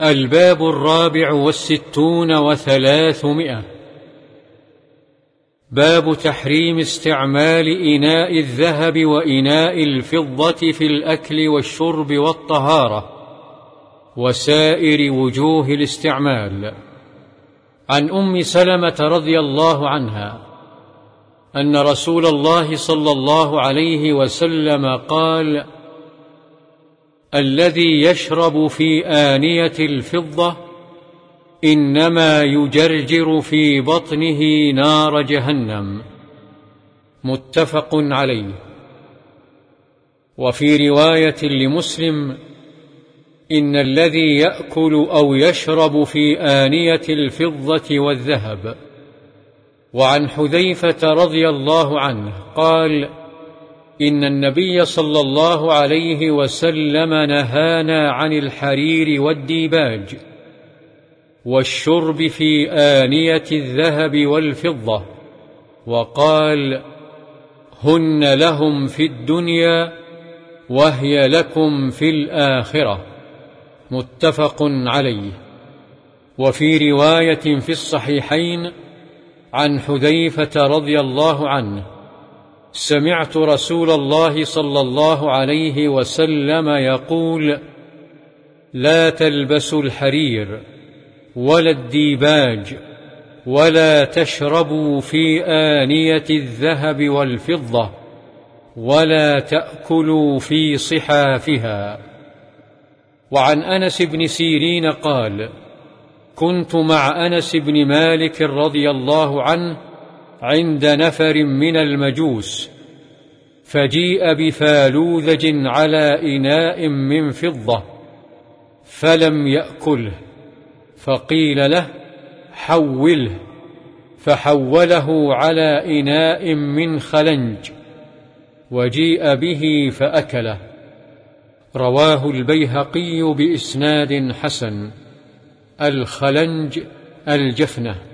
الباب 64 و300. باب تحريم استعمال إناء الذهب وإناء الفضة في الأكل والشرب والطهارة وسائر وجوه الاستعمال. عن أم سلمة رضي الله عنها أن رسول الله صلى الله عليه وسلم قال: الذي يشرب في آنية الفضة إنما يجرجر في بطنه نار جهنم. متفق عليه. وفي رواية لمسلم: إن الذي يأكل أو يشرب في آنية الفضة والذهب. وعن حذيفة رضي الله عنه قال: إن النبي صلى الله عليه وسلم نهانا عن الحرير والديباج والشرب في آنية الذهب والفضة، وقال: هن لهم في الدنيا وهي لكم في الآخرة. متفق عليه. وفي رواية في الصحيحين عن حذيفة رضي الله عنه: سمعت رسول الله صلى الله عليه وسلم يقول: لا تلبسوا الحرير ولا الديباج ولا تشربوا في آنية الذهب والفضة ولا تأكلوا في صحافها. وعن أنس بن سيرين قال: كنت مع أنس بن مالك رضي الله عنه عند نفر من المجوس، فجيء بفالوذج على إناء من فضة فلم يأكله، فقيل له: حوله، فحوله على إناء من خلنج، وجيء به فأكله. رواه البيهقي بإسناد حسن. الخلنج الجفنة.